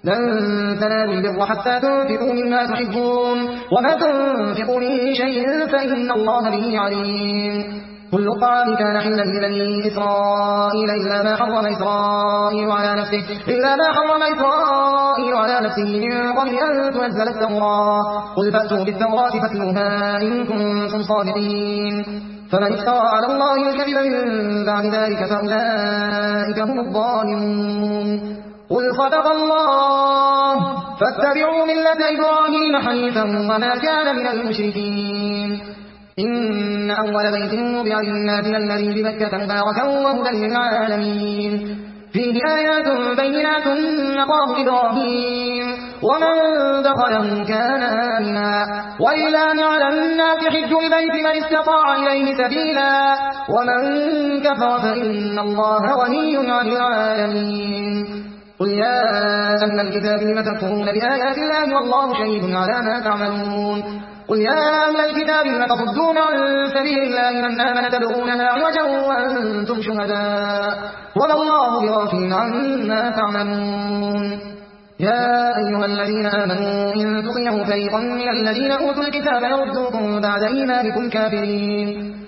لن تنالوا البر حتى تنفقوا مما تحبون وما تنفقوا من شيء فإن الله به عليم. كل الطعام كان حلا لبني إسرائيل إلا ما حرم إسرائيل على نفسه من قبل أن تنزل التوراة. قل فأتوا بالتوراة فاتلوها إن كنتم صادقين. فمن افترى على الله الكذب من بعد ذلك فأولئك هم الظالمون. قل صدق الله فاتبعوا ملة إبراهيم حنيفا وما كان من المشركين. إن أول بيت وضع للناس الذي بمكة مباركا وهدى للعالمين فيه آيات بينات مقام إبراهيم ومن دخله كان آمنا ولله على الناس حج البيت من استطاع إليه سبيلا ومن كفر فإن الله غني عن العالمين. قل يا أهل الكتاب لم تكفرون بآيات الله والله شهيد على ما تعملون. قل يا أهل الكتاب لم تصدون عن سبيل الله من آمن تبغونها عوجا وأنتم شهداء وما الله بغافل عما تعملون. يا أيها الذين آمنوا إن تطيعوا فريقا من الذين أوتوا الكتاب يردوكم بعد إيمانكم كافرين